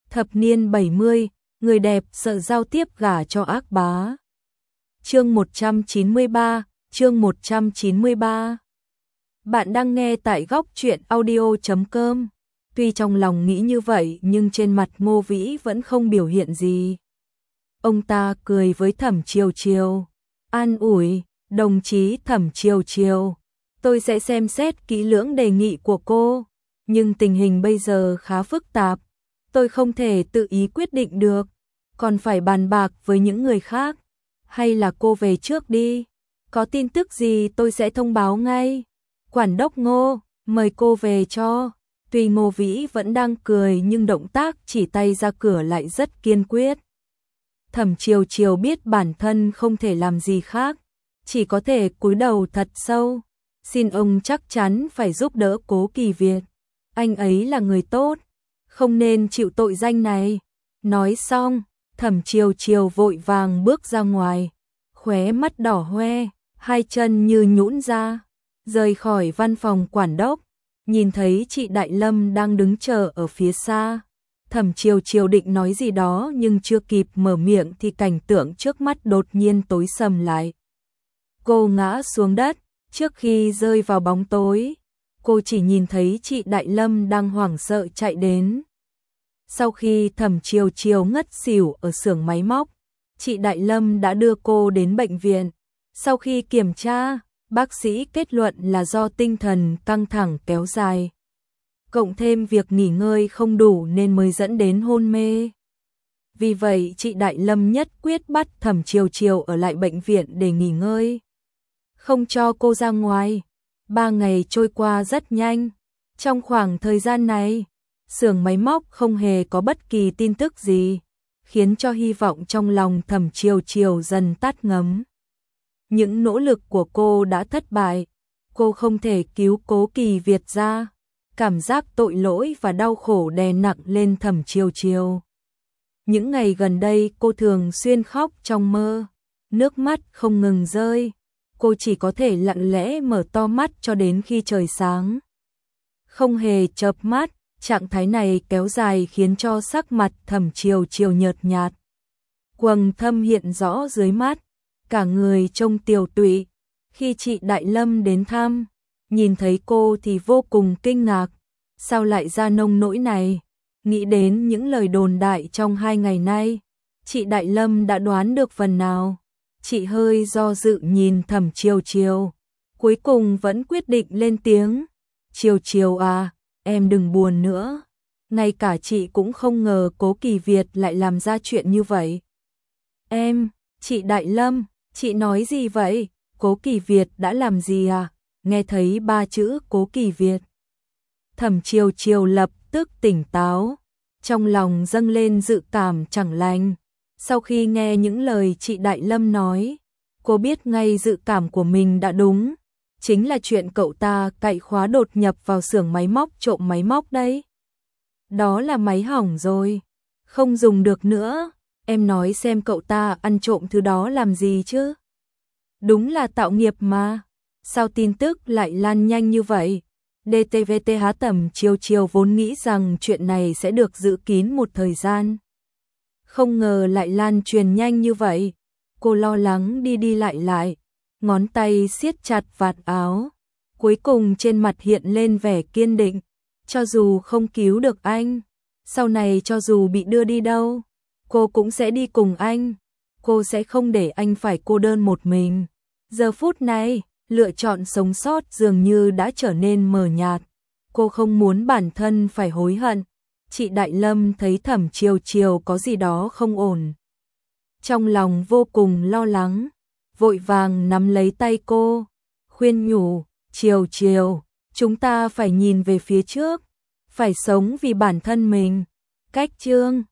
Thập niên 70, người đẹp sợ giao tiếp gả cho ác bá. Chương 193, chương 193. Bạn đang nghe tại góc truyện audio.com. Tuy trong lòng nghĩ như vậy nhưng trên mặt Ngô Vĩ vẫn không biểu hiện gì. Ông ta cười với Thẩm Chiều Chiều, an ủi, đồng chí Thẩm Chiều Chiều, tôi sẽ xem xét kỹ lưỡng đề nghị của cô, nhưng tình hình bây giờ khá phức tạp, tôi không thể tự ý quyết định được, còn phải bàn bạc với những người khác, hay là cô về trước đi, có tin tức gì tôi sẽ thông báo ngay. Quản đốc Ngô, mời cô về cho. Tuy Ngô Vĩ vẫn đang cười nhưng động tác chỉ tay ra cửa lại rất kiên quyết. Thẩm Chiều Chiều biết bản thân không thể làm gì khác, chỉ có thể cúi đầu thật sâu, xin ông chắc chắn phải giúp đỡ Cố Kỳ Việt. Anh ấy là người tốt, không nên chịu tội danh này. Nói xong, Thẩm Chiều Chiều vội vàng bước ra ngoài, khóe mắt đỏ hoe, hai chân như nhũn ra, rời khỏi văn phòng quản đốc, nhìn thấy chị Đại Lâm đang đứng chờ ở phía xa. Thẩm Chiều Chiều định nói gì đó nhưng chưa kịp mở miệng thì cảnh tượng trước mắt đột nhiên tối sầm lại. Cô ngã xuống đất, trước khi rơi vào bóng tối, cô chỉ nhìn thấy chị Đại Lâm đang hoảng sợ chạy đến. Sau khi Thẩm Chiều Chiều ngất xỉu ở xưởng máy móc, chị Đại Lâm đã đưa cô đến bệnh viện. Sau khi kiểm tra, bác sĩ kết luận là do tinh thần căng thẳng kéo dài, cộng thêm việc nghỉ ngơi không đủ nên mới dẫn đến hôn mê. Vì vậy chị Đại Lâm nhất quyết bắt Thẩm Chiều Chiều ở lại bệnh viện để nghỉ ngơi, không cho cô ra ngoài. 3 ngày trôi qua rất nhanh. Trong khoảng thời gian này, xưởng máy móc không hề có bất kỳ tin tức gì, khiến cho hy vọng trong lòng Thẩm Chiều Chiều dần tắt ngấm. Những nỗ lực của cô đã thất bại, cô không thể cứu Cố Kỳ Việt ra. Cảm giác tội lỗi và đau khổ đè nặng lên Thẩm Chiều Chiều. Những ngày gần đây cô thường xuyên khóc trong mơ, nước mắt không ngừng rơi, cô chỉ có thể lặng lẽ mở to mắt cho đến khi trời sáng. Không hề chợp mắt, trạng thái này kéo dài khiến cho sắc mặt Thẩm Chiều Chiều nhợt nhạt, quầng thâm hiện rõ dưới mắt, cả người trông tiều tụy. Khi chị Đại Lâm đến thăm, nhìn thấy cô thì vô cùng kinh ngạc, sao lại ra nông nỗi này? Nghĩ đến những lời đồn đại trong 2 ngày nay, chị Đại Lâm đã đoán được phần nào. Chị hơi do dự nhìn Thẩm Chiều Chiều, cuối cùng vẫn quyết định lên tiếng. Chiều Chiều à, em đừng buồn nữa. Ngay cả chị cũng không ngờ Cố Kỳ Việt lại làm ra chuyện như vậy. Chị Đại Lâm, chị nói gì vậy? Cố Kỳ Việt đã làm gì à? Nghe thấy 3 chữ Cố Kỳ Việt, Thẩm Chiều Chiều lập tức tỉnh táo, trong lòng dâng lên dự cảm chẳng lành. Sau khi nghe những lời chị Đại Lâm nói, cô biết ngay dự cảm của mình đã đúng, chính là chuyện cậu ta cậy khóa đột nhập vào xưởng máy móc trộm máy móc đấy. Đó là máy hỏng rồi, không dùng được nữa. Em nói xem cậu ta ăn trộm thứ đó làm gì chứ? Đúng là tạo nghiệp mà. Sao tin tức lại lan nhanh như vậy? DTVTH. Thẩm Chiều Chiều vốn nghĩ rằng chuyện này sẽ được giữ kín một thời gian, không ngờ lại lan truyền nhanh như vậy. Cô lo lắng đi đi lại, ngón tay siết chặt vạt áo, cuối cùng trên mặt hiện lên vẻ kiên định. Cho dù không cứu được anh, sau này cho dù bị đưa đi đâu, cô cũng sẽ đi cùng anh. Cô sẽ không để anh phải cô đơn một mình. Giờ phút này, lựa chọn sống sót dường như đã trở nên mờ nhạt. Cô không muốn bản thân phải hối hận. Chị Đại Lâm thấy Thẩm Chiều Chiều có gì đó không ổn, trong lòng vô cùng lo lắng, vội vàng nắm lấy tay cô, khuyên nhủ, Chiều Chiều, chúng ta phải nhìn về phía trước, phải sống vì bản thân mình. Cách chương